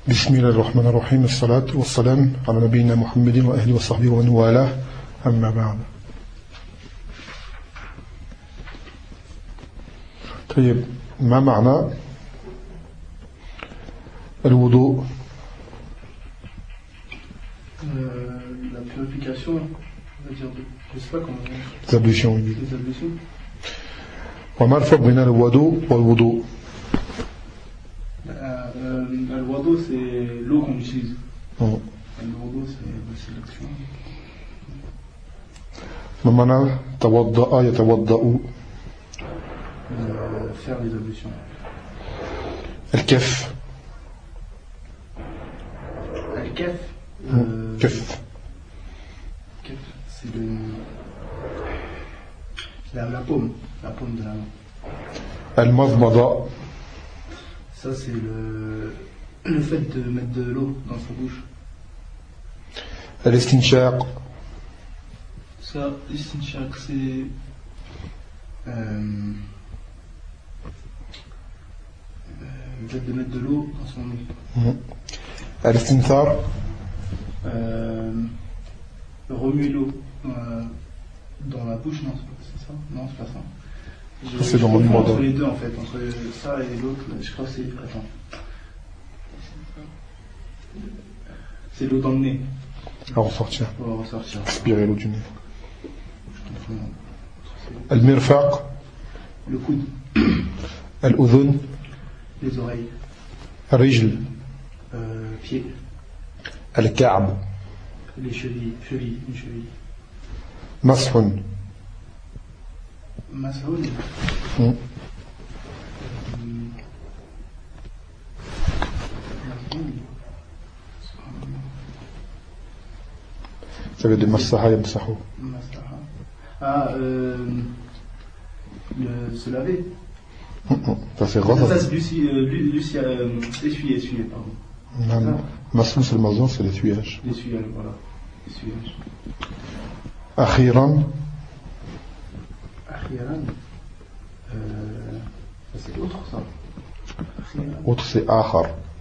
بسم الله الرحمن الرحيم الصلاة والسلام على نبينا محمد وأهله وصحبه ومن والاه أما بعد. طيب ما معنى الوضوء؟ La purification, c'est-à-dire, je sais pas comment dire. Les ablutions, oui. Les ablutions. وما الفرق بين الوضوء والوضوء؟ Le wado, c'est l'eau qu'on utilise. Le wado, c'est l'action. ما معنى توضأ يتوضأ؟ Faire les ablutions. الكف. الكف. كف. كف, c'est la paume de la main. المضمضة. Ça, c'est le fait de mettre de l'eau dans sa bouche. الاستنشاق. Ça, l'istinshaq, c'est le fait de mettre de l'eau dans son nez. الاستنثار. Remuer l'eau dans la bouche, non, c'est ça? Non, c'est pas ça. C'est dans mon numéro. Entre les deux, en fait, entre ça et l'autre, je crois que c'est. Attends. C'est l'eau dans le nez. À ressortir. On va ressortir. Aspirer l'eau du nez. المرفق. Le coude. الأذن. Les oreilles. الرجل. Pied. الكعب. Les chevilles. Une cheville. مسح. Masaoun. Ça veut dire massaha yamsahu. Ah, se laver. Ça c'est grave. Ça c'est essuyer, pardon. Non, masou c'est le mazon, c'est l'essuyage. L'essuyage, voilà. L'essuyage. Akhiran. Akhiran. Ça c'est autre, ça. Autre c'est akhar.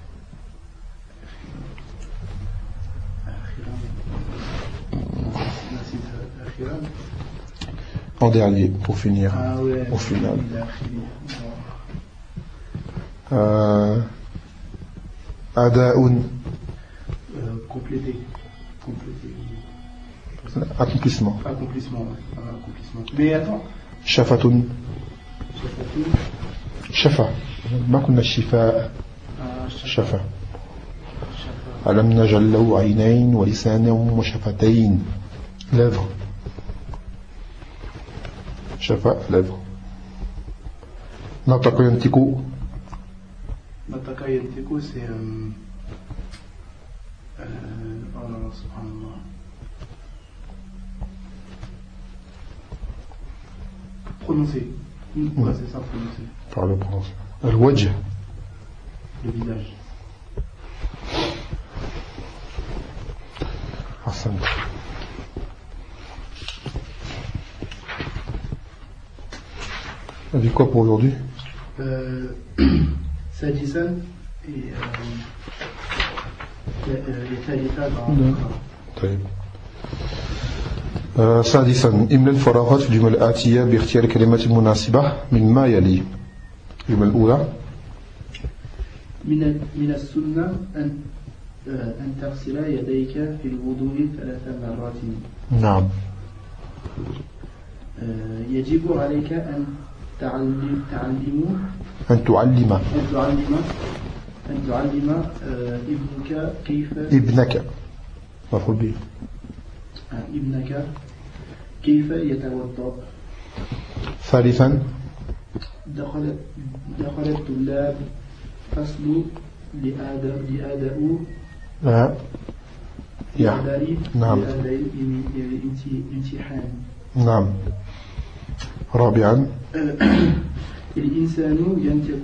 En dernier, pour finir. Ah ouais. Au final. Ada'un. Compléter. Accomplissement. Accomplissement. Mais attends. Shafatun. Shafa. ما قلنا الشفاء. شفا. ألم نجعل له عينين ولسانا وشفتين. Lèvres. شفاء lèvres. نطق ينطق. Nataka Yanteko, c'est. Oh là là, subhanallah. Prononcer. Ouais, c'est ça, prononcer. Par le prononcer. الوجه. Le visage. Hassan. On dit quoi pour aujourd'hui? Sadisan et Thalitha dans. طيب. سادسا املأ الفراغات في الجمل الآتية باختيار الكلمات المناسبة من ما يلي. الجملة الأولى. من السنة أن تغسل يديك في الوضوء 3 مرات. نعم. يجب عليك أن تعلم ابنك كيف يتوضأ. ثالثا. دخل الطلاب فصل لأداء نعم. الامتحان. نعم. رابعا. الإنسان ينطق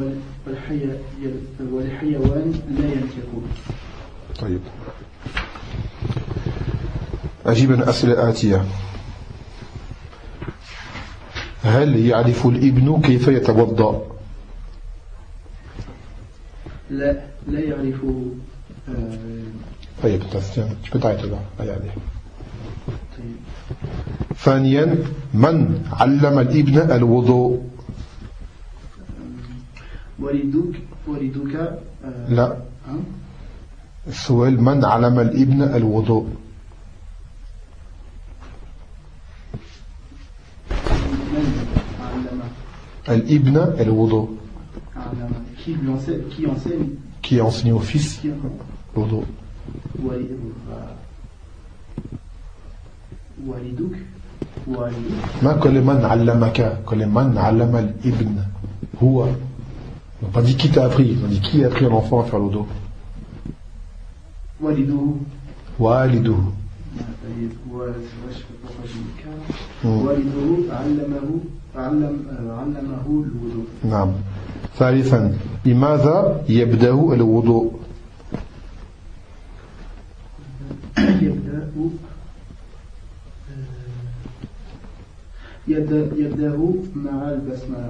والحيوان لا ينطق. طيب. أجيب عن الأسئلة الآتية. هل يعرف الابن كيف يتوضأ؟ لا يعرفه. طيب tu peux t'arrêter là. Allez, allez. ثانيا من علم الابن الوضوء؟ والدك لا. السؤال من علم الابن الوضوء؟ الابن الوضوء. Qui enseigne au fils الوضوء. ما كل من علمك، كل من علم الابن هو. On n'a pas dit qui t'a appris, on dit qui a appris un enfant à faire le dos. والده. والده. والده علمه الوضوء. نعم. ثالثا لماذا يبدأ الوضوء؟ يبدأ مع البسملة.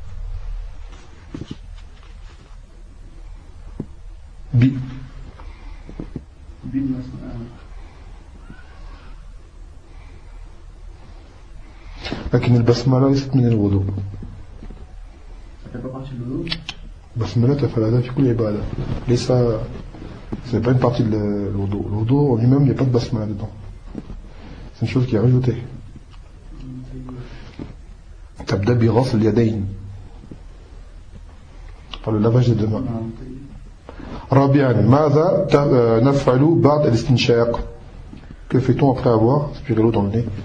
لكن البسملة ليست من الوضوء. البسملة تفعلها في كل عبادة. ليس c'est pas une partie de l'wudu. Le wudu en lui-même, il n'y a pas de basmala dedans. C'est une chose qui est rajoutée. تبدأ بغسل اليدين par le lavage des deux mains. رابعا ماذا نفعل بعد الاستنشاق؟ Que fait-on après avoir aspiré l'eau dans le nez؟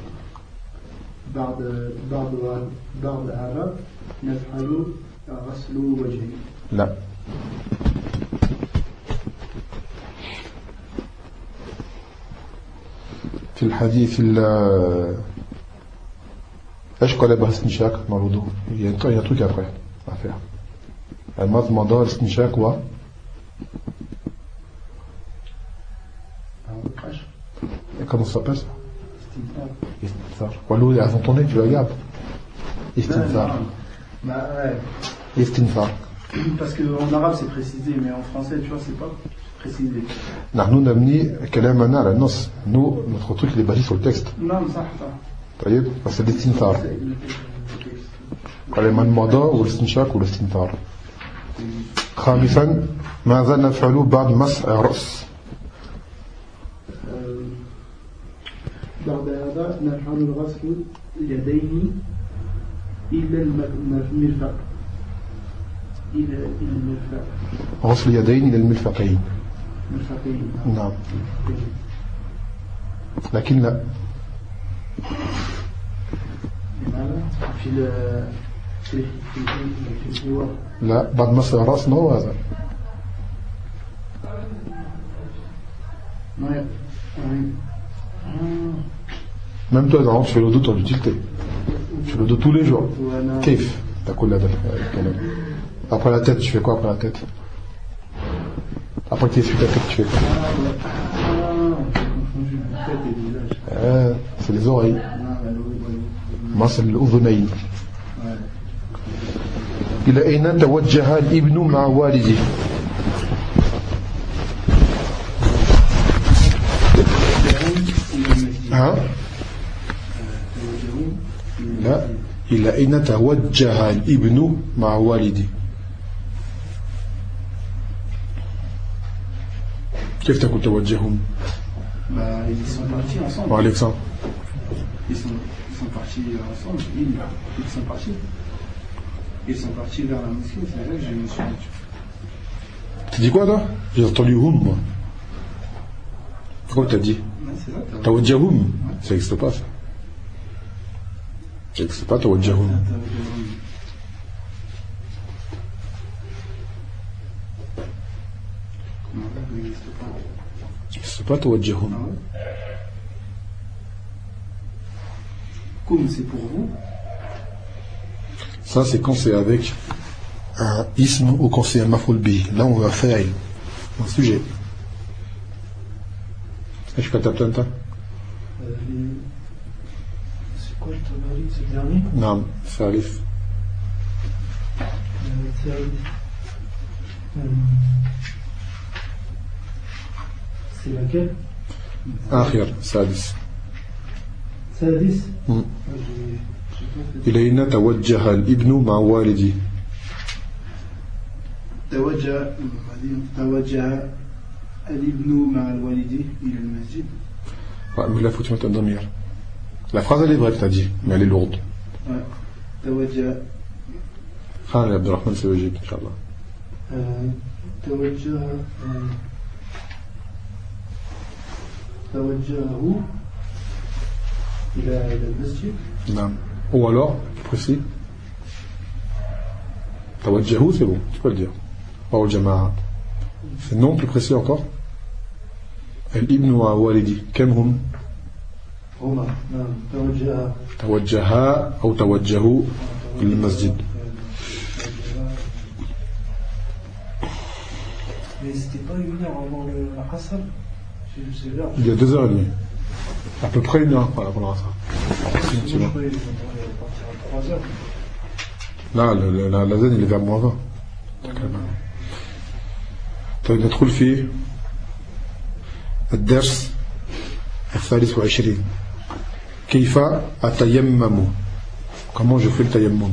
بعد هذا نفعل غسل وجهه. لا. في الحديث ايش قال بعد الاستنشاق مع الوضوء؟ il y a un truc après à faire. المضمضة والاستنشاق و comment ça s'appelle ça? Istinthar. Walou est avant ton nez, tu le regardes. Istinthar. Istinthar. Parce qu'en arabe c'est précisé, mais en français, tu vois, c'est pas précisé. نحن نبني كلامنا على النص. Nous, notre truc, il est basé sur le texte. Non, ça. طيب بس الاستنثار قال من مضى والاستنشاق والاستنثار. خامسا ماذا نفعل بعد مسح الرأس؟ بعد هذا نفعل غسل اليدين إلى المرفق. غسل اليدين إلى المرفقين. نعم. لكن لا. لا بعد مسح الرأس ما هو هذا. Même toi, quand tu fais le dos, tu as l'utilité. Tu fais le dos tous les jours. Kif. Après la tête, tu fais quoi après la tête? Après que tu essuies ta tête, tu fais quoi? C'est les oreilles. Moi, c'est l'udhunayn. إلى أين توجه الابن مع والده؟ ها؟ لا. إلى أين توجه الابن مع والده؟ كيف تكون توجههم؟ Ils sont partis ensemble. Par Alexandre. Ils sont partis ensemble. Ils sont partis vers la mosquée. C'est vrai que je me suis dit. Tu dis quoi toi? J'ai entendu hum moi. Pourquoi t'as dit? C'est ça. Tawajjahum. Ça n'existe pas ça. Ça n'existe pas Tawajjahum. C'est pas Tawajjahum. Comme c'est pour vous. Ça c'est quand c'est avec un ism ou quand c'est un maf'ul bi. Là on va faire un sujet. Est-ce que tu as ça? C'est quoi le tabari, c'est le dernier? Non, Salif. C'est laquelle? آخر سادس. سادس. إلينا توجه الابن مع والدي. توجه الابن مع الوالد إلى المسجد. Mais là, faut que tu mettes un damir. La phrase, elle est vraie que tu as dit, mais elle est lourde. توجه. Khan Abdurrahman, c'est logique, Inch'Allah. توجهه إلى المسجد. Non. Ou alors, plus précis. Tawajjahu, c'est bon, tu peux le dire. Pas au jama'a. C'est non, plus précis encore. Al-ibn wa walidi. Kem hum? هما توجه. توجها أو توجهوا إلى المسجد. Mais c'était pas 1 heure avant le Asr? C'est l'heure. Il y a 2h30. À peu près 1 heure avant le Asr. Moi, je croyais qu'ils allaient partir à 3 heures. Là, la zen, il est vers moins 20. طيب ندخل في الدرس 23. كيف أتيمم؟ Comment je fais le tayammum?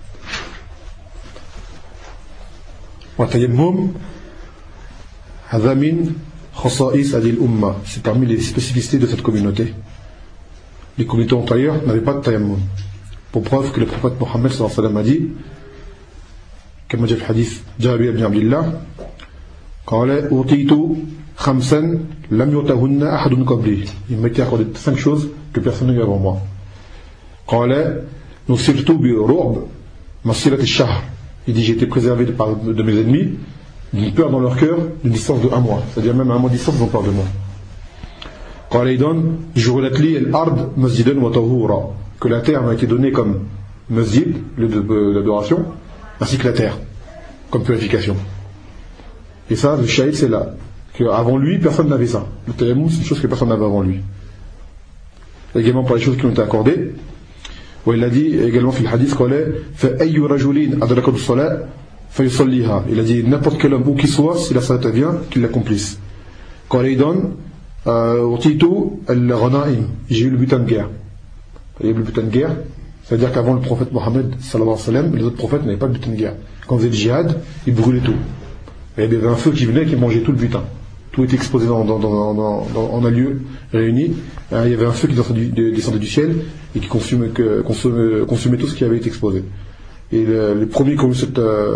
والتيمم هذا من خصائص هذه الأمة. C'est parmi les spécificités de cette communauté. Les communautés antérieures n'avaient pas de tayammum. Pour preuve que le prophète Mohammed sallallahu alayhi wa sallam a dit, comme dit le hadith Jabir ibn Abdullah, قال أوتيت خمسا لم يؤتهن أحد قبلي. Il m'a été accordé 5 choses que personne n'a eu avant moi. قال نصرت برعب مسيرة الشهر. Il dit j'ai été préservé de mes ennemis d'une peur dans leur cœur d'une distance de 1 mois, c'est-à-dire même à 1 mois de distance ils ont peur de moi. قال أيضا جعلت لي الأرض مسجدا وطهورا. Que la terre m'a été donnée comme masjid, lieu d'adoration, ainsi que la terre comme purification. Et ça, le shahid, c'est là. Qu'avant lui, personne n'avait ça. Le tayammum, c'est une chose que personne n'avait avant lui. Également par les choses qui ont été accordées. où il a dit également في الحديث قال فأي رجل أدركه الصلاة فيصليها. Il a dit n'importe quel homme où qu'il soit, si la salat vient, qu'il l'accomplisse. قال أيضا أعطيت الغنائم. J'ai eu le butin de guerre. Il y a eu le butin de guerre, c'est-à-dire qu'avant le prophète Mohammed sallallahu alayhi wa sallam, les autres prophètes n'avaient pas le butin de guerre. Quand ils faisaient le djihad, ils brûlaient tout. Et il y avait un feu qui venait et qui mangeait tout le butin. Tout était exposé en un lieu réuni. Il y avait un feu qui descendait du ciel et qui consumait tout ce qui avait été exposé. Et les premiers qui ont eu cette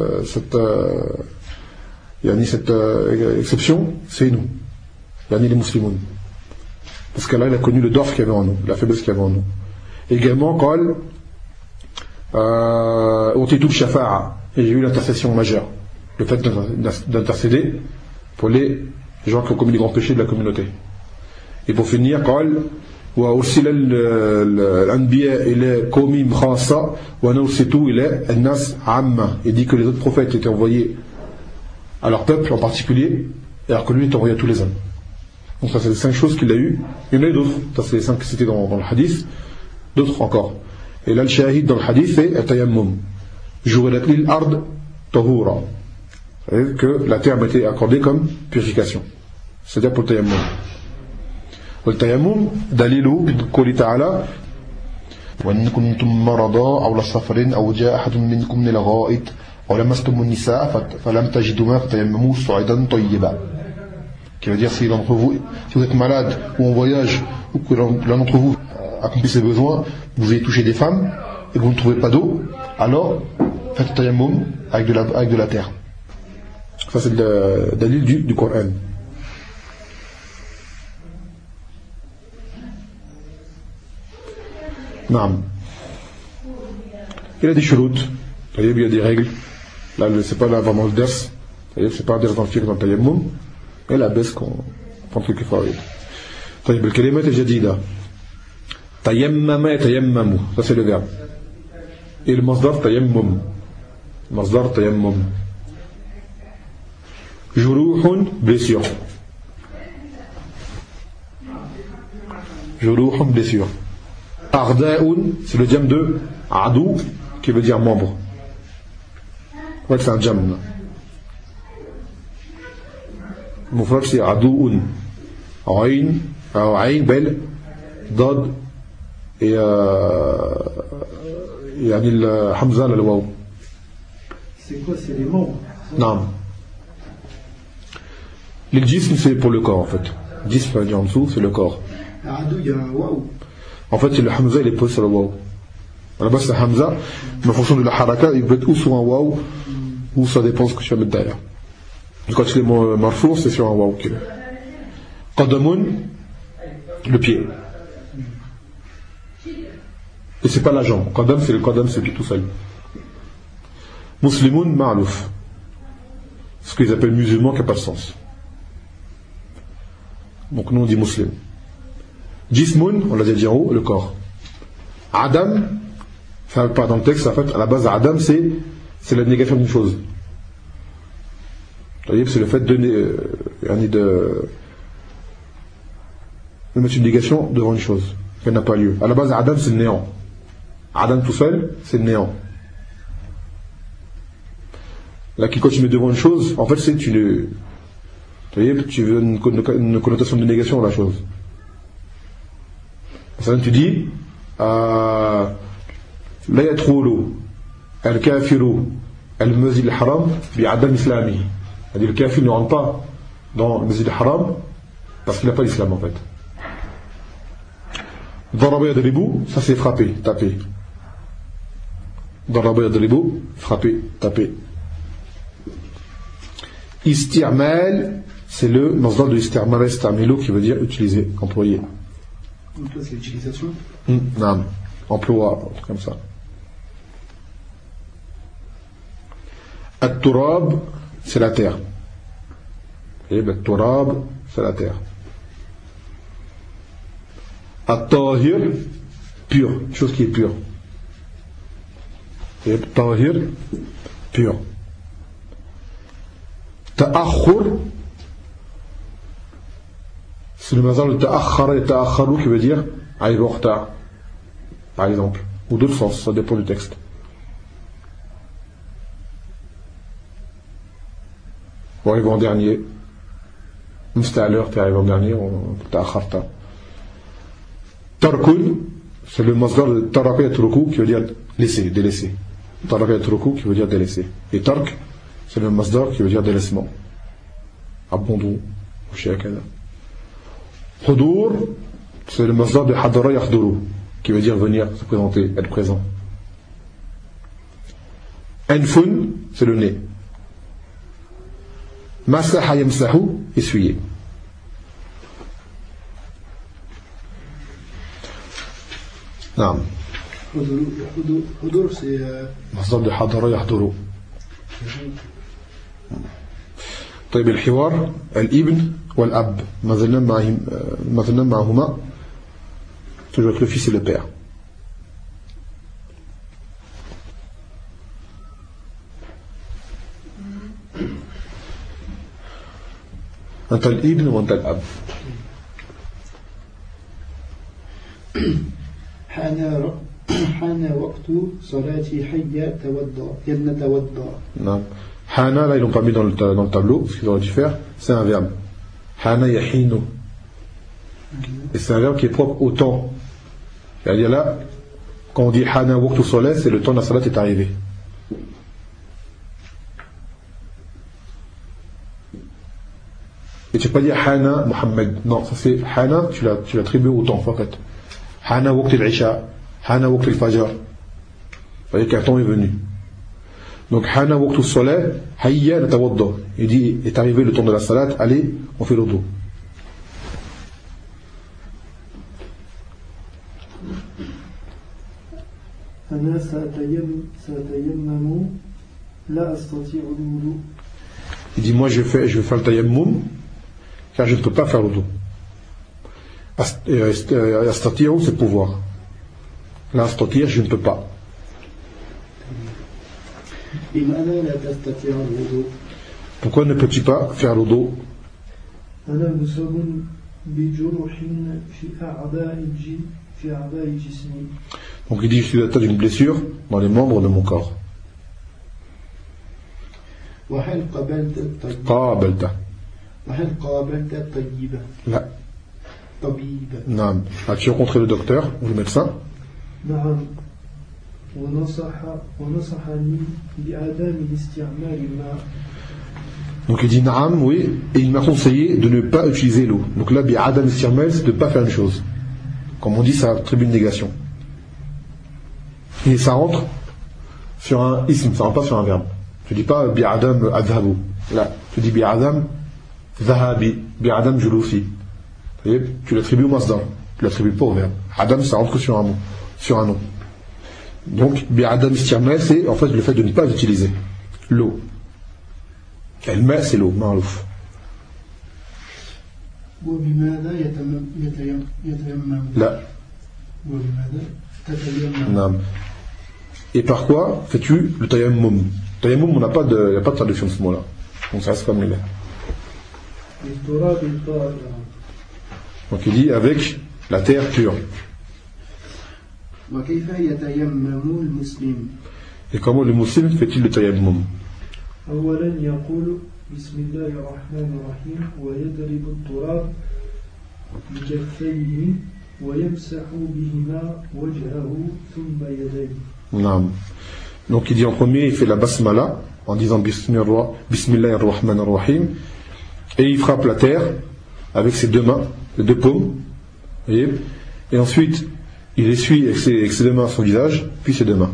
exception, c'est nous, les musulmans. Parce qu'Allah il a connu le dorf qu'il y avait en nous, la faiblesse qu'il y avait en nous. Également, on dit tout le shafa'a, et j'ai eu l'intercession majeure, le fait d'intercéder pour les gens qui ont commis les grands péchés de la communauté. Et pour finir, وأرسل الأنبياء إلى قومهم خاصة وأنا أرسلت إلى الناس عامة. Il dit que les autres prophètes étaient envoyés à leur peuple en particulier, alors que lui était envoyé à tous les hommes. Donc ça c'est les 5 choses qu'il a eues. Il y en a d'autres, ça c'est les 5 qui c'était dans le hadith, d'autres encore. Et là le shahid dans le hadith c'est Tayammum. Ju'alat lil ard tahura. C'est-à-dire que la terre m'a été accordée comme purification. C'est-à-dire pour le tayammum. والتيمم دليله بقوله تعالى وإن كنتم مرضى أو على سفر أو جاء أحد منكم من الغائط أو لمستم النساء فلم تجدوا ماء فتيمموا صعيدا طيبا. Qui veut dire si vous êtes malade ou en voyage ou que l'un d'entre vous accomplit ses besoins, vous avez touché des femmes et vous ne trouvez pas d'eau, alors faites le tayammum avec de la terre. Ça c'est le dalil du Coran. Naam. Il y a des shuruts, il y a des règles. Là, c'est pas là vraiment le ders, c'est pas un ders dans le fiqh dans le tayammum, et la baisse qu'on prend quelques fois. طيب الكلمات الجديدة تيمم يتيمم, ça c'est le verbe. Et le masdar tayammum, masdar tayammum. Juruhun, blessure. Juruhun, blessure. Arda'un, c'est le jam de Adou, qui veut dire membre. Ouais, c'est un jam. المفرد c'est عدو عين أو عين بل ضاد يعني الحمزة للواو. C'est quoi? C'est les membres? Non. Le jism c'est pour le corps en fait. Jism en dessous c'est le corps. Adou, il y a un waouh. En fait le hamza il est posé sur le waouh. À la base c'est hamza, mais en fonction de la haraka il peut être ou sur un waouh ou ça dépend de ce que tu vas mettre derrière. Quand il est marfou c'est sur un waouh. Qadamun, le pied. Et c'est pas la jambe. Qadam c'est le qadam c'est tout seul. Muslimun ma'louf. Ce qu'ils appellent musulman qui n'a pas de sens. Donc nous on dit musulman. Jismun, on l'a déjà dit en haut, le corps. Adam, enfin pas dans le texte, en fait, à la base Adam c'est la négation d'une chose. Vous voyez, c'est le fait de mettre une négation devant une chose qui n'a pas lieu. À la base Adam c'est le néant. Adam tout seul, c'est le néant. Là, quand tu mets devant une chose, en fait, c'est vous voyez, tu veux une connotation de négation à la chose. Ça, tu dis, la yatroulu, al-kafiru, al-masjid al-haram, bi-adam islami. C'est-à-dire, le kafir ne rentre pas dans le masjid al-haram parce qu'il n'a pas l'islam, en fait. Daraba yadribu, ça c'est frapper, taper. Daraba yadribu, frapper, taper. Isti'mal, c'est le masdar de isti'mal istamilo qui veut dire utiliser, employer. Donc là, c'est l'utilisation. Non, emploi, comme ça. At-turab, c'est la terre. Et at-turab, c'est la terre. At-tahir, pur, chose qui est pure. Et at-tahir, pur. Ta'akhur, c'est le mazal de ta'akhara et ta'akharu qui veut dire arriver en retard, par exemple, ou d'autres sens, ça dépend du texte. Ou arriver en dernier, même si t'es à l'heure, t'es arrivé en dernier, on ta'akharta. Tarkun, c'est le mazal de taraka yatruku qui veut dire laisser, délaisser. Taraka yatruku qui veut dire délaisser. Et tark, c'est le masdar qui veut dire délaissement, abandon, ou shayakada. Hudur, c'est le masdar de hadara yahduru qui veut dire venir, se présenter, être présent. Anfun, c'est le nez. Masaha yamsahu, essuyer. Non. Hudur, c'est. masdar de hadara yahduru. طيب الحوار الابن والأب مثلا معهما toujours avec le fils et le père. أنت الابن وأنت الأب. حان وقت صلاتي حي توضأ ينتوضأ. نعم. Hana, là ils l'ont pas mis dans le tableau, ce qu'ils auraient dû faire, c'est un verbe. Hana yahinu. Et c'est un verbe qui est propre au temps. C'est-à-dire là, quand on dit Hana waqtu salat, c'est le temps de la salat est arrivé. Et tu ne peux pas dire Hana Muhammad. Non, ça c'est Hana, tu l'attribues au temps, en fait. Hana waqt al-isha, Hana waqt al-fajr. Vous voyez qu'un temps est venu. Donc, Hana waqtu salat, hayya natawadda. Il dit, est arrivé le temps de la salat, allez, on fait l'audo. أنا سأتيمم لا أستطيع الوضوء. Il dit, moi je vais faire le tayammum, car je ne peux pas faire l'audo. Astati'u, c'est pouvoir. Là, astati'u, je ne peux pas. Pourquoi ne peux-tu pas faire l'odo? Donc il dit, je suis atteint d'une blessure dans les membres de mon corps. وهل قابلت الطبيب Là. طبيب Non. As-tu rencontré le docteur ou le médecin? نعم ونصحني بعدم استعمال الماء. Donc il dit Naam, oui, et il m'a conseillé de ne pas utiliser l'eau. Donc là, bi'adam istirmal, c'est de ne pas faire une chose. Comme on dit, ça attribue une négation. Et ça rentre sur un ism, ça rentre pas sur un verbe. Tu dis pas bi'adam adhabu. Là, tu dis bi'adam zahabi, bi'adam julusi. Tu l'attribues au masdar, tu l'attribues pas au verbe. Adam, ça rentre que sur un mot, sur un nom. Donc, bi'adam istirmal, c'est en fait le fait de ne pas utiliser l'eau. Et le ma, c'est l'eau, ma'rouf. وبماذا يتيمم Là. وبماذا تتيمم Naam. Et par quoi fais-tu le tayammum? Tayammum, on n'a pas de, il n'y a pas de traduction de ce mot-là. Donc ça reste comme il est. بالتراب الطاهر. Donc il dit avec la terre pure. وكيف يتيمم المسلم Et comment le musulman fait-il le tayammum? أولا يقول بسم الله الرحمن الرحيم ويضرب التراب بكفيه ويمسح بهما وجهه ثم يديه. Naam. Donc il dit en premier, il fait la basmala en disant Bismillahir Rahmanir Rahim, et il frappe la terre avec ses deux mains, les deux paumes, voyez, et ensuite il essuie avec ses deux mains son visage, puis ses deux mains.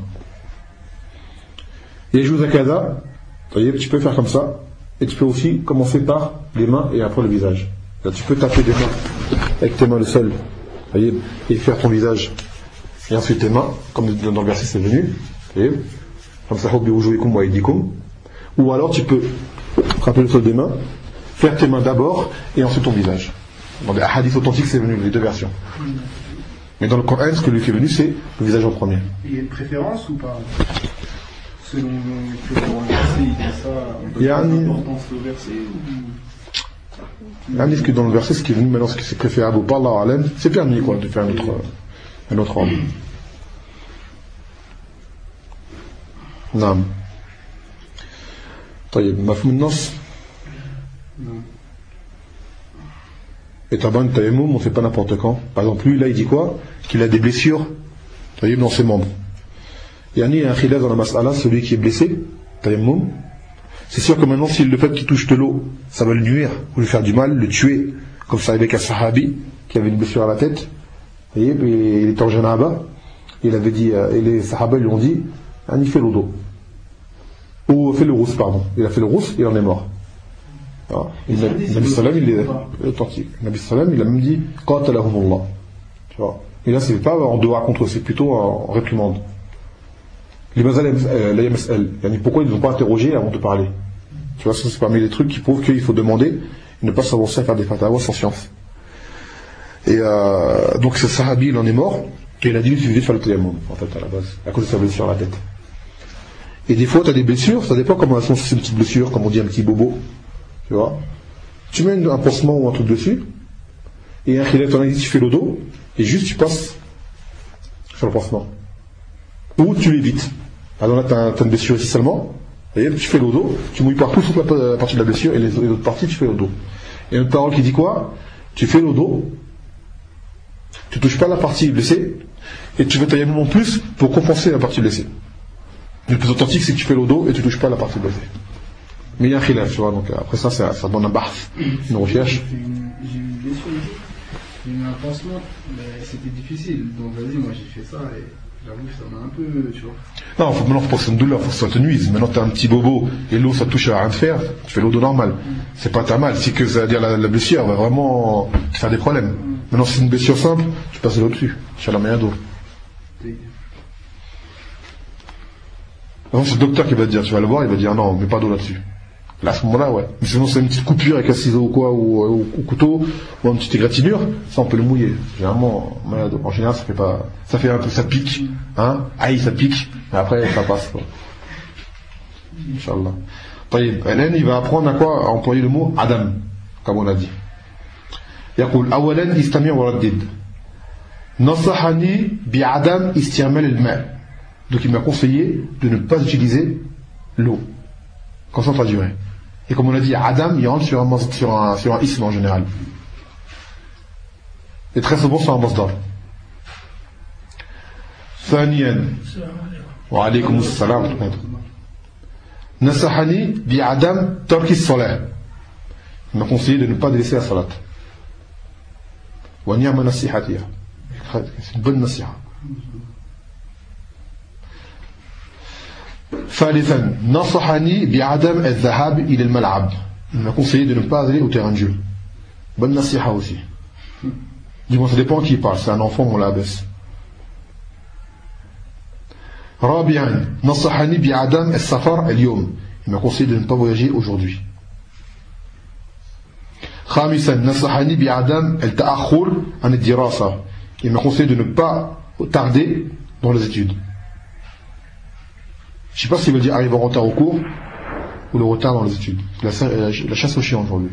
Et joue zakada, voyez, tu peux faire comme ça, et tu peux aussi commencer par les mains et après le visage. Là, tu peux taper des mains avec tes mains le sol, voyez, et faire ton visage, et ensuite tes mains, comme dans le verset c'est venu, voyez, comme ça, ou alors tu peux frapper le sol des mains, faire tes mains d'abord et ensuite ton visage. Dans les hadiths authentiques c'est venu, les deux versions. Mais dans le Coran, ce que lui est venu, c'est le visage en premier. Il y a une préférence ou pas? Selon le verset, il dit ça, on Il y a donne un- importance au verset Là, est-ce que dans le verset, ce qui est venu maintenant, ce qui c'est préférable ou pas, Allah alam, c'est permis quoi, de faire un autre ordre. Naam. طيب مفهوم النص et taban tayammum on fait pas n'importe quand. Par exemple lui là il dit quoi? Qu'il a des blessures dans ses membres. Yani il y a un khilaf dans la mas'ala, celui qui est blessé tayammum, c'est sûr que maintenant si le fait qu'il touche de l'eau ça va le nuire ou lui faire du mal, le tuer, comme ça avec un sahabi qui avait une blessure à la tête, et il était en janaba, il avait dit, et les sahaba lui ont dit il fait l'odo ou fait le rousse, pardon, il a fait le rousse, il en est mort. Et Nabi Sallam, il est authentique. Nabi Sallam, il a même dit qatalahumullah. Tu vois. Et là, c'est pas en dehors contre eux, c'est plutôt en réprimande. Les mazal, pourquoi ils ne ont pas interrogé avant de parler? Tu vois, ça c'est parmi les trucs qui prouvent qu'il faut demander et ne pas s'avancer à faire des fatwas sans science. Et donc ce sahabi, il en est mort, et il a dit qu'il suffisait de faire le tayammum, en fait, à la base, à cause de sa blessure à la tête. Et des fois, tu as des blessures, ça dépend comment elles sont, si c'est une petite blessure, comme on dit un petit bobo. Tu vois, tu mets un pansement ou un truc dessus, et un khilaf t'en a dit, tu fais le dos, et juste tu passes sur le pansement. Ou tu l'évites. Alors là, tu as une blessure ici seulement, et tu fais le dos, tu mouilles partout sauf la partie de la blessure, et les autres parties, tu fais le dos. Et une parole qui dit quoi? Tu fais le dos, tu touches pas la partie blessée, et tu fais ta yamoum en plus pour compenser la partie blessée. Le plus authentique, c'est que tu fais le dos et tu touches pas la partie blessée. Mais il y a un khilaf, tu vois, donc après ça demande un bahth, une recherche. J'ai eu une blessure ici, j'ai eu un pansement, mais c'était difficile, donc vas-y, moi j'ai fait ça et j'avoue que ça m'a un peu, tu vois. Non, maintenant faut pas que ça te douleur, faut que ça te nuise. Maintenant t'as un petit bobo et l'eau ça te touche à rien de faire, tu fais l'eau d'eau normal. C'est pas ta mal, c'est que ça veut dire la blessure va vraiment te faire des problèmes. Maintenant si c'est une blessure simple, tu passes de l'eau dessus, tu as la meilleure d'eau. Non, c'est le docteur qui va te dire, tu vas le voir, il va dire non, mets pas d'eau là-dessus. Là, à ce moment-là, ouais. Mais sinon, c'est une petite coupure avec un ciseau ou quoi, ou couteau, ou une petite égratignure, ça, on peut le mouiller. Généralement, en général, ça fait pas, ça fait un peu, ça pique, hein, aïe, ça pique, mais après, ça passe, quoi. Inch'Allah. طيب, Hélène, il va apprendre à quoi? À employer le mot Adam, comme on a dit. يقول أولا استمع وردد نصحني بعدم استعمال الماء. Donc il m'a conseillé de ne pas utiliser l'eau. Quand ça traduirait. Et comme on a dit, Adam, il rentre sur un ism en général. Et très souvent sur un masdar. ثانيا وعليكم السلام ورحمة الله نصحني بعدم ترك الصلاة. Il m'a conseillé de ne pas délaisser la salat. ونعم نصيحتها. C'est une bonne nasiha. ثالثا نصحني بعدم الذهاب إلى الملعب. Il m'a conseillé de ne pas aller au terrain de jeu. Bonne nasiha aussi. Dis-moi, ça dépend qui parle. C'est un enfant, on l'abaisse. رابعا نصحني بعدم السفر اليوم. Il m'a conseillé de ne pas voyager aujourd'hui. خامسا نصحني بعدم التأخر عن الدراسة. Il m'a conseillé de ne pas tarder dans les études. Je ne sais pas s'il veut dire arriver en retard au cours ou le retard dans les études. La chasse au chien aujourd'hui.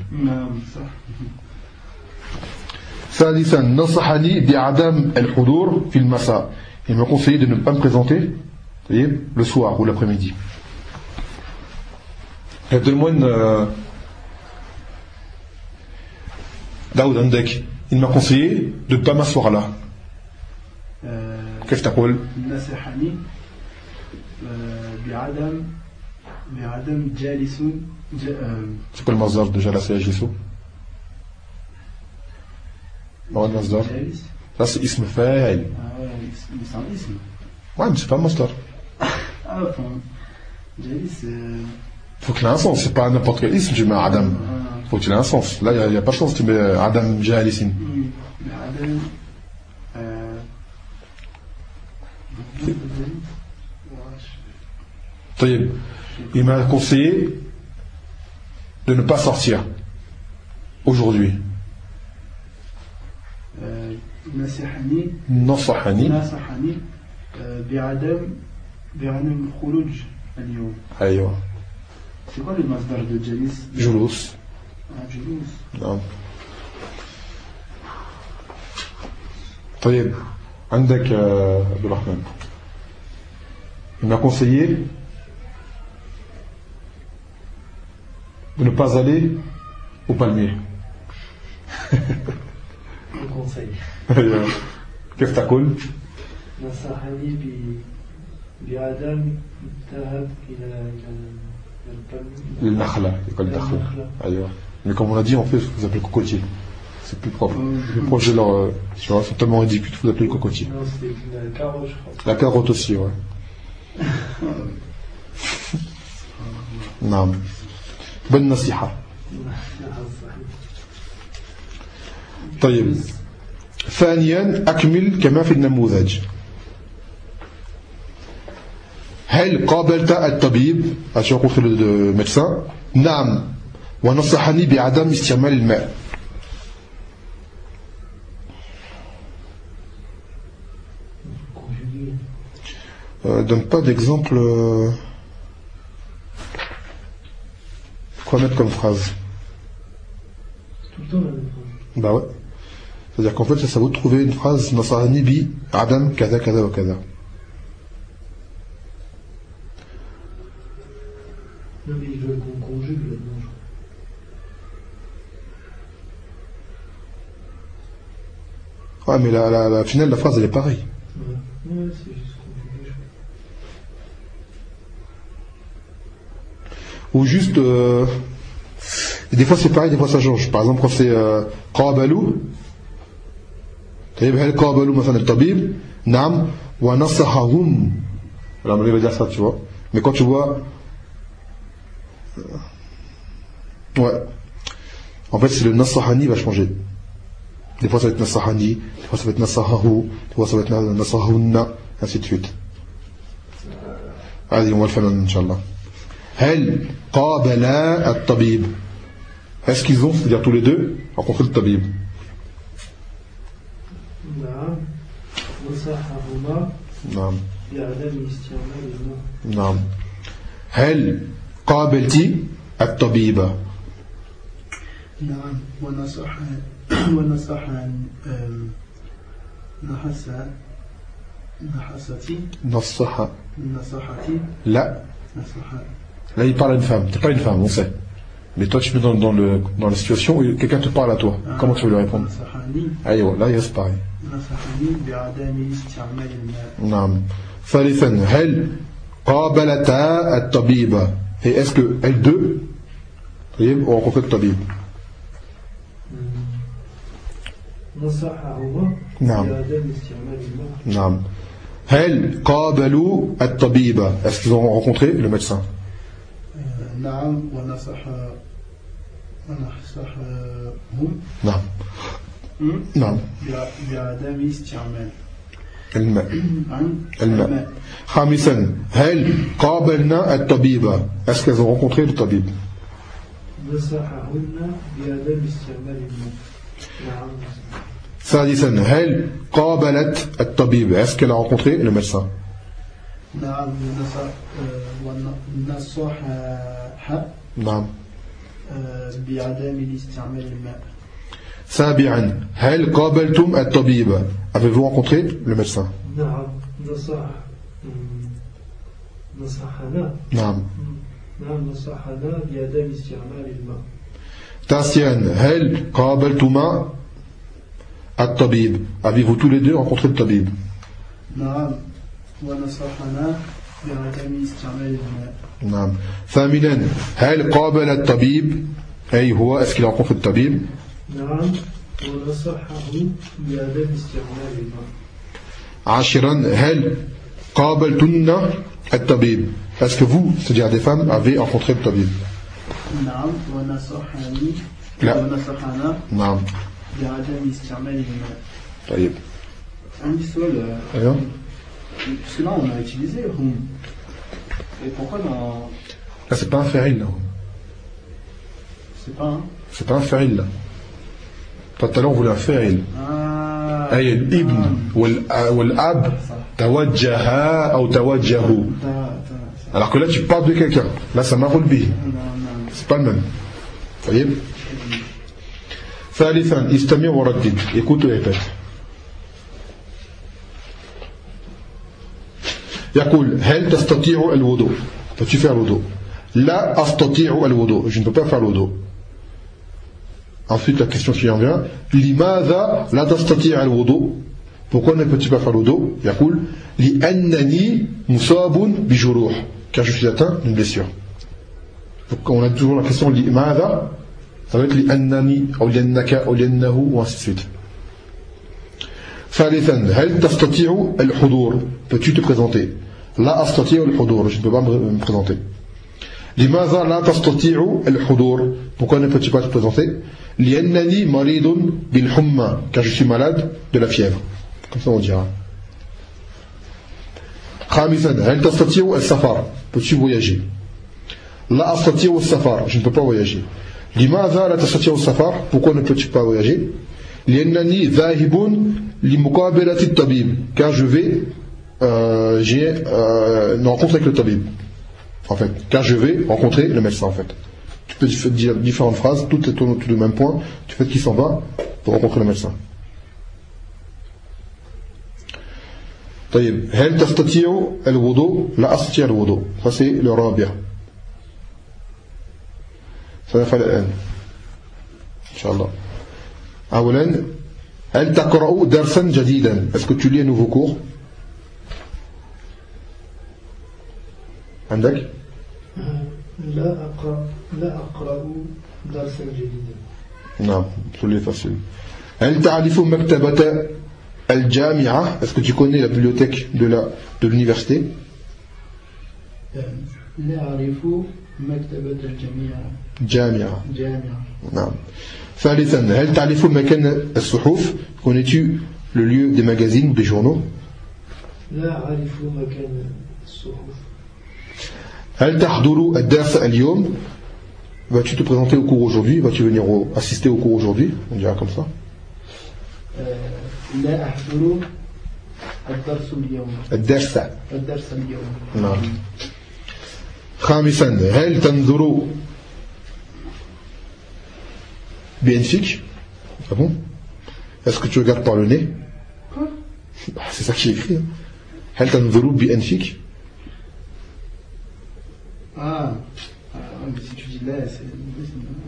ثالثا نصحني بعدم الحضور في المساء. Il m'a conseillé de ne pas me présenter, voyez, le soir ou l'après-midi. Donne-moi une Daoud Andek. Il m'a conseillé de ne pas m'asseoir là. Qu'est-ce que tu appelles? نصحني بعدم جالس. C'est quoi le mazdar de Jalasa Yajisu? Non, le mazdar. Ça c'est ism fa'il. Ah ouais, c'est un ism. Ouais, mais c'est pas un mazdar. Ah, enfin, jalis. Faut qu'il ait un sens, c'est pas n'importe quel ism, tu mets Adam. Faut qu'il ait un sens. Là, il n'y a pas de chance, tu mets Adam Jalisin. Adam. Il m'a conseillé de ne pas sortir aujourd'hui. نصحني بعدم الخروج اليوم. أيوة. C'est quoi le masdar de jalis? جلوس. جلوس. نعم. طيب عندك عبد الرحمن. Il m'a conseillé de ne pas aller au palmier. Le conseil. كيف تقول؟ نصحني بعدم الذهاب إلى النخلة. يقول النخلة. أيوة. Mais comme on l'a dit, en fait, vous appelez cocotier. C'est plus propre. Les proches de leur. Tu vois, c'est tellement ridicule, vous appelez le cocotier. Non, c'était la carotte, je crois. La carotte aussi, ouais. Non. Bonne nasiha. طيب. ثانيا أكمل كما في النموذج. هل قابلت الطبيب عشان يقول le médecin؟ نعم ونصحني بعدم استعمال الماء. Donne pas d'exemple. Quoi mettre comme phrase? Tout le temps la même phrase. Bah ouais. C'est-à-dire qu'en fait, ça vaut de trouver une phrase Nasarani bi Adam kaza kaza wa kaza. Non, mais ils veulent qu'on conjugue là-dedans. Ouais, mais la finale, la phrase, elle est pareille. Ouais, c'est juste conjugué. Ou juste. Et des fois, c'est pareil, des fois, ça change. Par exemple, quand c'est Qabalou. طيب هل قابلوا مثلا الطبيب؟ نعم ونصحهم. Alors il va dire ça, tu vois. Mais quand tu vois, ouais, en fait c'est le nasahani va changer. Des fois ça va être nasahani, des fois ça va être nasahahu, des fois ça va être nasahunna, ainsi de suite. Allez, on va le faire maintenant, Inch'Allah. هل قابلا الطبيب? Est-ce qu'ils ont, c'est-à-dire tous les deux, rencontré le tabib? نعم نصحهما نعم بعدم استعمال الماء. نعم. هل قابلت الطبيب؟ نعم ونصح نحستي نصحتي. نصحتي لا. نصح. Là il parle à une femme, t'es pas une femme, on sait. Mais toi, tu te mets dans la situation où quelqu'un te parle à toi. Comment tu veux lui répondre? Aïe, là, c'est pareil. نعم. ثالثا هل قابلتا الطبيب؟ Et est-ce que elles deux ont rencontré le tabib? نعم. نعم. هل قابلوا الطبيب؟ Est-ce qu'ils ont rencontré le médecin? نعم نعم. نعم. بعدم استعمال الماء. خامسا هل قابلنا الطبيب؟ Est-ce qu'elles ont rencontré le tabib? نصحهن بعدم استعمال الماء. نعم. سادسا هل قابلت الطبيب؟ Est-ce qu'elle a rencontré le médecin? نعم ونصحها نعم. بعدم استعمال الماء. سابعا هل قابلتم الطبيب؟ Avez-vous rencontré le médecin? نعم نصحنا. نعم. نعم نصحنا بعدم استعمال الماء. تاسعا هل قابلتما الطبيب? Avez-vous tous les deux rencontré le tabib? نعم ونصحنا بعدم استعمال الماء. نعم. ثامنا هل قابل الطبيب؟ أي هو est-ce qu'il a rencontré le tabib? نعم ونصحه بعدم استعمال الماء. عاشرا هل قابلتن الطبيب? Est-ce que vous, c'est-à-dire des femmes, avez rencontré le tabib? نعم ونصحني لا. ونصحنا نعم. بعدم استعمال الماء. طيب. عندي سؤال. أيوه. Parce que là on a utilisé hum. Et pourquoi dans... Là c'est pas un fa'il là. C'est pas un... C'est pas un fa'il là. Tout à l'heure on voulait un fa'il. أي الابن والأب توجها أو توجهوا. Alors que là tu parles de quelqu'un. Là ça m'a relevé. C'est pas le même. Vous voyez? ثالثا استمع وردد. Écoute et répète. يقول هل تستطيع الوضوء؟ Peux-tu faire le wudu? لا أستطيع الوضوء. Je ne peux pas faire le wudu. Ensuite la question qui en vient, لماذا لا تستطيع الوضوء? Pourquoi ne peux-tu pas faire le wudu? يقول لأنني مصاب بجروح. Car je suis atteint d'une blessure. Donc on a toujours la question لماذا? Ça va être لأنني أو لأنك أو لأنه ou ainsi de suite. ثالثا هل تستطيع الحضور? Peux-tu te présenter? لا أستطيع الحضور. Je ne peux pas me présenter. لماذا لا تستطيع الحضور? Pourquoi ne peux-tu pas te présenter? لأنني مريض بالحمى. Car je suis malade de la fièvre. Comme ça on dira. خامسا هل تستطيع السفر? Peux-tu voyager? لا أستطيع السفر. Je ne peux pas voyager. لماذا لا تستطيع السفر? Pourquoi ne peux-tu pas voyager? لأنني ذاهب لمقابلة الطبيب. Car je vais j'ai une rencontre avec le tabib. En fait, car je vais rencontrer le médecin en fait. Tu peux dire différentes phrases, toutes tournent autour du même point, tu fais qui s'en va pour rencontrer le médecin. طيب هل تستطيع الوضوء؟ لا أستطيع الوضوء. Ça c'est le رابع. سنفعل الآن إن شاء الله. أولا هل تقرأ درسا جديدا؟ Est-ce que tu lis un nouveau cours? عندك؟ لا أقرأ درسا جديدا. نعم c'est facile. هل تعرف مكتبة الجامعة? Est-ce que tu connais la bibliothèque de l'université? لا أعرف مكتبة الجامعة. جامعة. نعم. ثالثا هل تعرف مكان الصحف? Connais-tu le lieu des magazines ou des journaux? لا أعرف مكان الصحف. هل تحضر الدرس اليوم? Vas-tu te présenter au cours aujourd'hui? Vas-tu venir assister au cours aujourd'hui? On dira comme ça. لا أحضر الدرس اليوم. الدرس اليوم. نعم. خامسا هل تنظر بأنفك? Ah bon? Est-ce que tu regardes par le nez? Quoi? C'est ça qui est écrit. هل تنظر بأنفك? Ah, mais si tu dis là, c'est...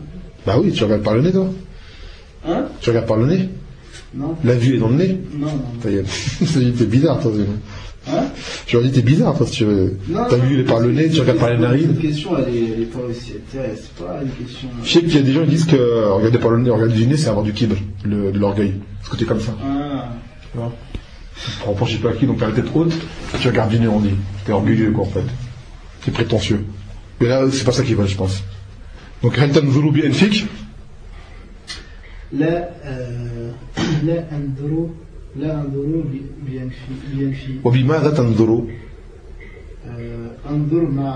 Bah oui, tu regardes par le nez, toi. Hein? Tu regardes par le nez. Non. La vue est dans le nez. Non. T'es bizarre, toi. Hein? Je leur dis, t'es bizarre, toi, si tu veux. Ta vue, elle est par le nez, tu regardes par les narines. Cette question, elle est pas aussi intéressante. C'est pas une question. Je sais qu'il y a des gens qui disent que regarder par le nez, regarder du nez, c'est avoir du kibr, de l'orgueil. Parce que t'es comme ça. Ah. Tu vois? Tu te rapproches, je sais pas qui, donc t'as la tête haute, tu regardes du nez, on dit. T'es orgueilleux, quoi, en fait. T'es prétentieux. Mais là, c'est pas ça qu'ils veulent, je pense. Donc, هل تنظروا بأنفك؟ لا أنظر بأنفي. وبماذا تنظروا؟ أنظر مع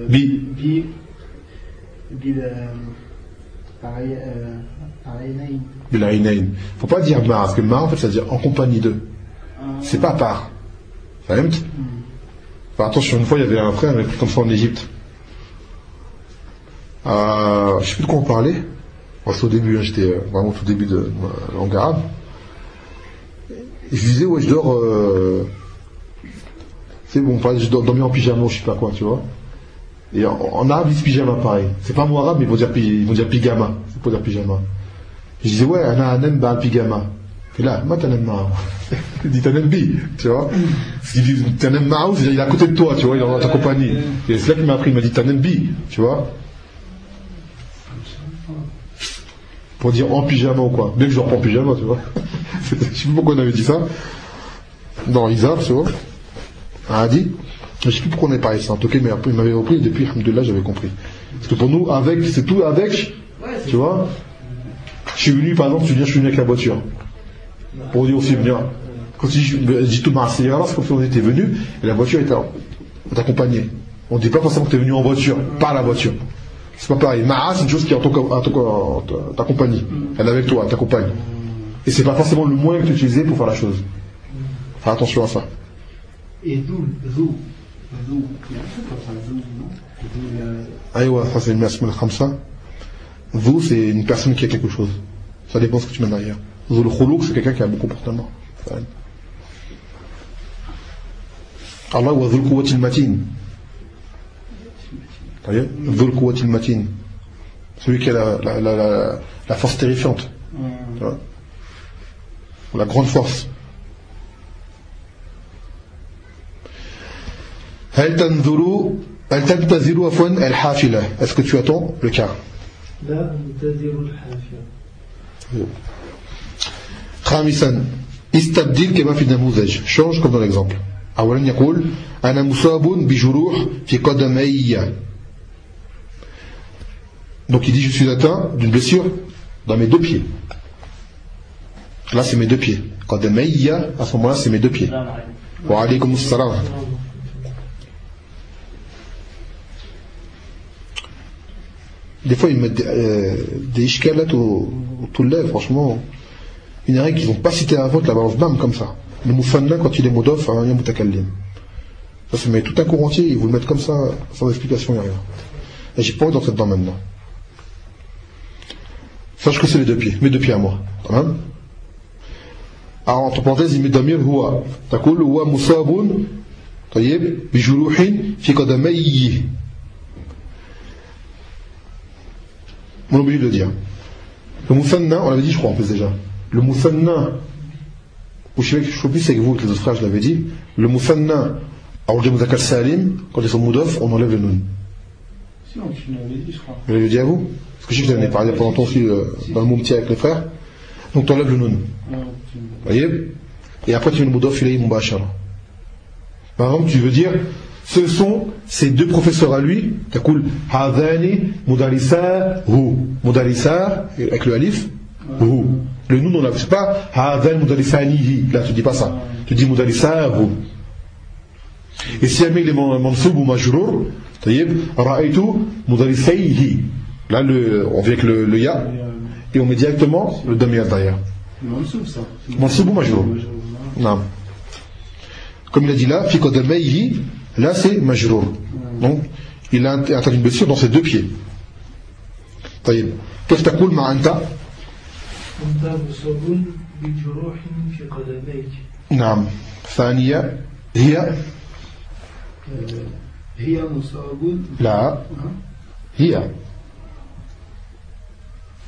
بالعينين. Faut pas dire ma, parce que ma, en fait, ça veut dire en compagnie d'eux. C'est pas à part. Enfin, attention, une fois, il y avait un frère, il avait pris comme ça en Égypte. Je sais plus de quoi on parlait. C'est au début, hein, j'étais vraiment au tout début de la langue arabe. Et je lui disais, ouais, je dors. C'est bon, je dormir en pyjama, je sais pas quoi, tu vois. Et en arabe, ils disent pyjama pareil. C'est pas mot arabe, mais ils vont dire pyjama. C'est pour dire pyjama. Je disais, ouais, on a un aime un pyjama. Et là, moi, t'en aimes marre. Il dit, t'en aimes bi, tu vois. S'il dit, t'en aimes marre, c'est-à-dire, il est à côté de toi, tu vois, il est dans ta compagnie. Et c'est là qu'il m'a appris, il m'a dit, t'en aimes bi, tu vois. Pour dire en pyjama ou quoi. Bien que je dors pas en pyjama, tu vois. Je sais plus pourquoi on avait dit ça. Dans Isar, tu vois. Un dit. Je sais plus pourquoi on avait parlé de ça. En tout cas, il m'avait repris et depuis, alhamdoulilah, j'avais compris. Parce que pour nous, avec, c'est tout avec, tu vois. Je suis venu, par exemple, tu viens, je suis venu avec la voiture. Pour dire aussi venir. Quand je dis tout Marseille, c'est comme si on était venu et la voiture était accompagnée. On ne dit pas forcément que tu es venu en voiture, par la voiture. C'est pas pareil. Ma'a, c'est une chose qui est ta compagnie. Elle est avec toi, elle t'accompagne. Et c'est pas forcément le moyen que tu utilisais pour faire la chose. Fais attention à ça. Et d'où, il y a un truc comme ça, non? Aïwa, ça c'est une asma al-khamsa. Zou, c'est une personne qui a quelque chose. Ça dépend de ce que tu mets derrière. Zou al-khoulouk, c'est quelqu'un qui a un bon comportement. Allah wa dhul quwwati al-matin. Dhul quwwati al-matin. Celui qui a la force terrifiante. Tu vois? La grande force. هل تنتظر عفوا الحافلة. Est-ce que tu attends le car? لا أنتظر الحافلة. خامسا استبدل كما في النموذج. Change comme dans l'exemple. أولا يقول أنا مصاب بجروح في قدمي. Donc il dit je suis atteint d'une blessure dans mes deux pieds. Là c'est mes deux pieds. قدمي, à ce moment-là c'est mes deux pieds. Wa alaykum as-salam. Des fois ils mettent des ishkalat au lait, franchement. Une règle qu'ils n'ont pas cité avant, la balance bam comme ça. Le mufanna quand il est modof, il y a mutakallim. Ça se met tout un cours entier, ils vous le mettent comme ça, sans explication, il n'y a rien. Et j'ai pas envie d'entrer dedans maintenant. Sache que c'est les deux pieds, mes deux pieds à moi. Hein? Alors entre parenthèses, il met damir huwa. Takul huwa musabun, tayyib, bijuruhin, fi qadamayyi. On est obligé de le dire. Le musanna, on l'avait dit je crois en plus déjà. Le musanna, je sais plus c'est avec vous, avec les autres frères je l'avais dit. Le musanna, alors le mudakar salim, quand ils sont mudof, on enlève le nun. Sinon tu l'avais dit je crois. Je l'avais dit à vous? Parce que je sais que j'en ai parlé pendant longtemps aussi dans le Moumti avec les frères. Donc tu enlèves le nun. Vous voyez? Et après tu mets le mudof ilayhi mubashara. Par exemple, tu veux dire, ce sont ces deux professeurs à lui, takul hadhani mudarisahu. Mudarisa, avec le alif, hu. Le nun, on l'a, c'est pas hadhan mudarisanihi. Là, tu dis pas ça. Tu dis mudarisahu. Et si jamais il est mansoub ou majrour, tayyib, ra'aytu mudarisayhi. Là, on vient avec le ya, et on met directement le damir derrière. Mansoub ça. Mansoub ou majrour? Non. Comme il a dit là, fi qadamayhi, là c'est majrour. Donc, il a atteint une blessure dans ses deux pieds. طيب كيف تقول مع أنت؟ أنت مصاب بجروح في قدميك. نعم. ثانية هي هي مصاب. لا هي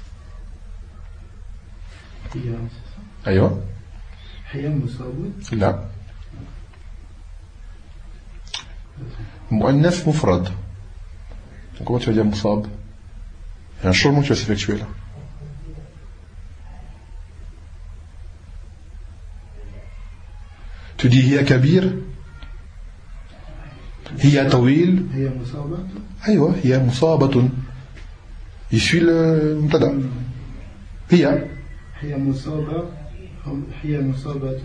أيوة. هي مصاب. لا. مؤنث مفرد. Comment tu vas dire مصاب? Il y a un changement qui va s'effectuer là. Tu dis هي كبير. هي طويل. هي مصابة. أيوة هي مصابة. Il suit le مبتدأ. هي مصابة. هي مصابة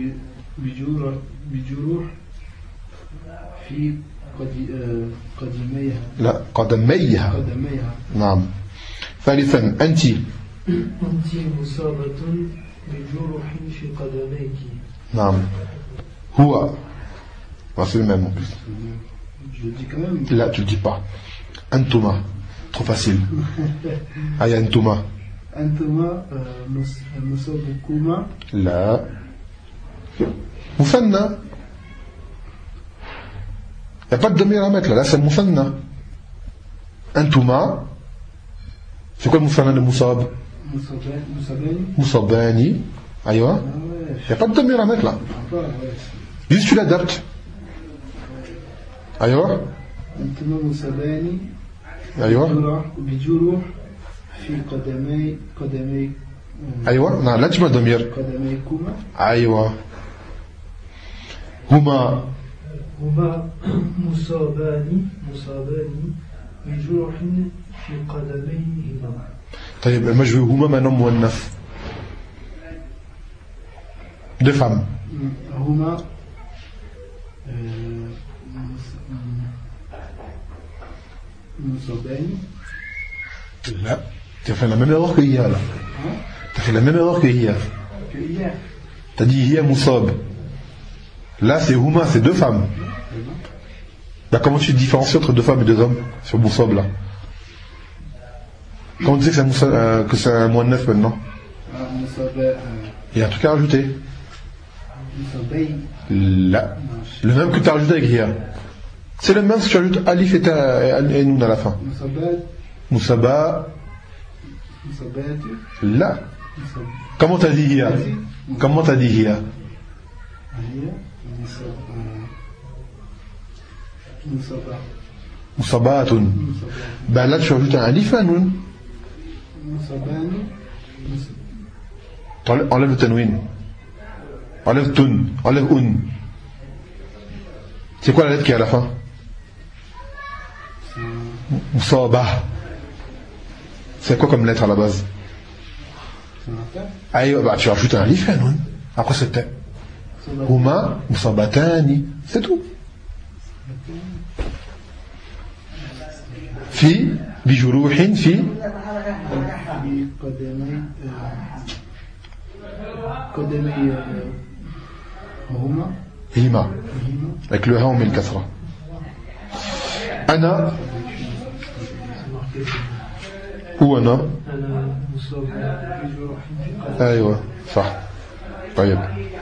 بجروح في قدميها. لا قدميها. نعم. ثالثا أنت. أنت مصابة بجروح في قدميك. نعم. هو. C'est le même en plus. Je le dis quand même. Là, tu le dis pas. Antuma. Trop facile. Aïe, Antuma. Antuma, Musabukuma. Là. Moufenna. Il n'y a pas de demi-heure à mettre là. Là, c'est Moufenna. Antuma. C'est quoi le Moufenna de Moussab? Moussabani. Aïe, il n'y a pas de demi-heure à mettre là. Juste tu l'adaptes. أيوة. أنتما مصابان. أيوة. بجروح في قدمي. أيوة. نعم لا تجمع ضمير. قدميكما. أيوة. هما مصابان بجروح في قدميهما. طيب المجهول هما ما نوم مؤنث. Deux femmes. هما مصابين. لا. Tu as fait la même erreur que hier là. Tu as fait la même erreur que hier. Tu as dit hier Moussab. Là c'est Huma, c'est deux femmes. Bah, comment tu différencies entre deux femmes et deux hommes sur Moussab là? Comment tu sais que c'est un moins neuf maintenant? Il y a un truc à rajouter. Là. Le même que tu as rajouté avec hier. C'est le même que tu ajoutes Alif et Noun à la fin. Moussaba. Là. Comment t'as dit hier? Comment t'as dit hier? Moussabatun. Ben là tu ajoutes un Alif et un Noun. Enlève le tanwin. Enlève tun. Enlève un. C'est quoi la lettre qui est à la fin? Moussaba. C'est quoi comme lettre à la base? Ah, bah, tu rajoutes un alif et un noun. Après c'était Huma, Moussabatani. C'est tout. Fi, bijuruhin, fi. Hima. Avec le ha on met le kasra. Ana. Ou أنا؟ أنا مصاب بجروح. أيوة صح. طيب.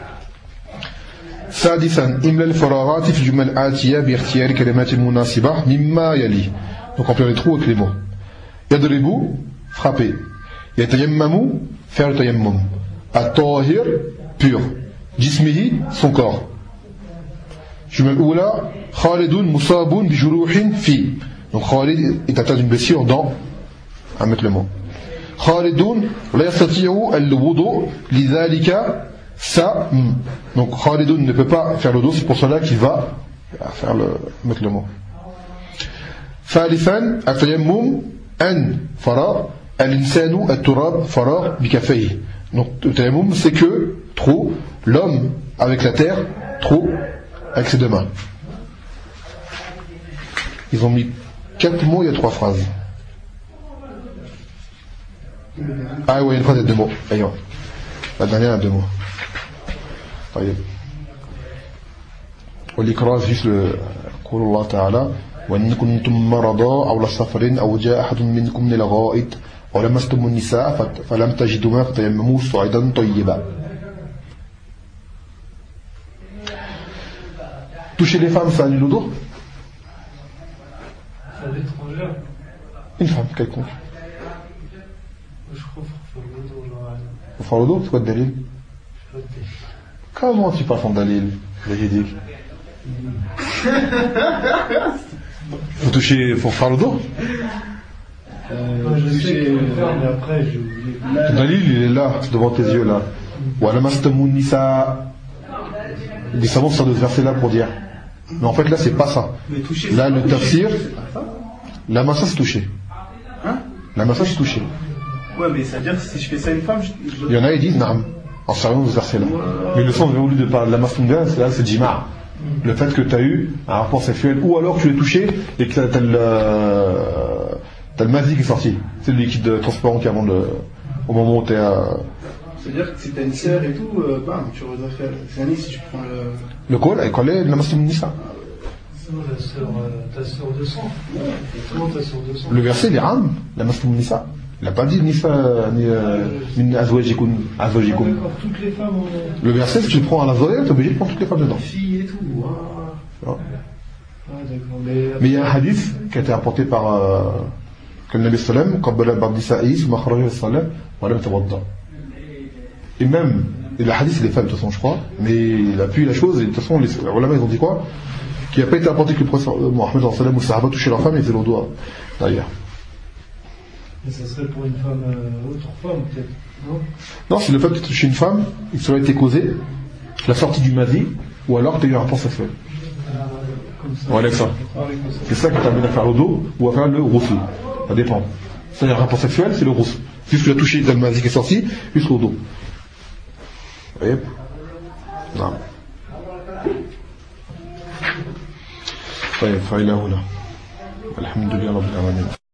سادسا إملا الفراغات في الجمل الآتية باختيار كلمات مناسبة مما يلي. Donc on peut les trouver avec les mots. يضرب frapper. يتيمم faire le tayammum. الطاهر pur. جسمه son corps. الجملة الأولى خالد مصاب بجروح في. Donc Khalid est atteint d'une blessure dans. À mettre le mot. Khalidun la yastati'u al-wudu lidhalika sa. Donc Khalidun ne peut pas faire le dos, c'est pour cela qu'il va faire mettre le mot. ثالثا التيمم أن فراغ الإنسان التراب فراغ بكفيه. Donc le tayammum c'est que trop l'homme avec la terre trop avec ses deux mains. Ils ont mis 4 mots, il y a 3 phrases. Ah oui, une phrase de 2 mots. Aïe. La dernière a 2 mots. طيب. والإكراه juste le قول الله تعالى وإن كنتم مرضى أو على سفر أو جاء أحد منكم من الغائط أو لمستم النساء فلم تجدوا ماء فتيمموا صعيدا طيبا. Toucher les femmes, ça annule le dos? À l'étranger. Une femme quelconque. Je crois qu'il faut le dos. Pour faire le dos, c'est quoi le dalil? Comment tu parles ton dalil, véridique? Faut toucher, faut faire le dos? Je sais qu'il faut le faire, mais après, j'ai oublié. Le dalil, il est là, devant tes yeux, là. Wa lamastamun nisa. Les savants sortent de ce verset-là pour dire. Mais en fait, là, c'est pas ça. Mais toucher, Là, le toucher, tafsir, c'est pas ça. la massa, c'est touché. Hein? La massa, c'est touché. Ouais, mais ça veut dire que si je fais ça à une femme, Il y en a, ils disent, naam, en servant de ce verset-là. Mais le sens voulu de parler de la mastunga, c'est jima. Le fait que tu as eu un rapport sexuel, ou alors que tu l'as touché, et que t'as le mazi qui est sorti. C'est le liquide transparent qui est avant au moment où tu es c'est-à-dire que si t'as une sœur et tout, bam, tu dois faire. C'est un si tu prends le col, et collé, la mastunga. Sinon, ta sœur de sang. Comment ta sœur de sang? Le verset, il est ram, la mastunga. Il n'a pas dit nisa, ni azwajikum. D'accord, toutes les femmes ont. Le verset, si tu le prends à la zoé, tu es obligé de prendre toutes les femmes dedans. filles et tout. Ah, d'accord. Mais il y a un hadith qui a été rapporté par que le Nabi sallam, qabbala ba'd sa'is, ma kharaja as-salat, wa lam tawadda. Et même, et le hadith c'est des femmes de toute façon je crois, mais il appuie la chose, et de toute façon les ulama ils ont dit quoi? Qu'il n'a pas été rapporté que le prophète Mohammed sallam ou Sahaba touchaient leur femme et faisaient le doigt derrière. Mais ça serait pour une femme, autre femme peut-être, non? Non, c'est le fait de toucher une femme, il serait été causé, la sortie du mazi, ou alors que tu as eu un rapport sexuel. Comme ça. Ouais, Alexa. C'est ça qui t'amène à faire le dos ou à faire le roussou. Ça dépend. C'est-à-dire un rapport sexuel, c'est le roussou. Juste que tu as touché le mazi qui est sorti, jusqu'au dos. Vous voyez? Non. طيب فإلى هنا الحمد لله رب العالمين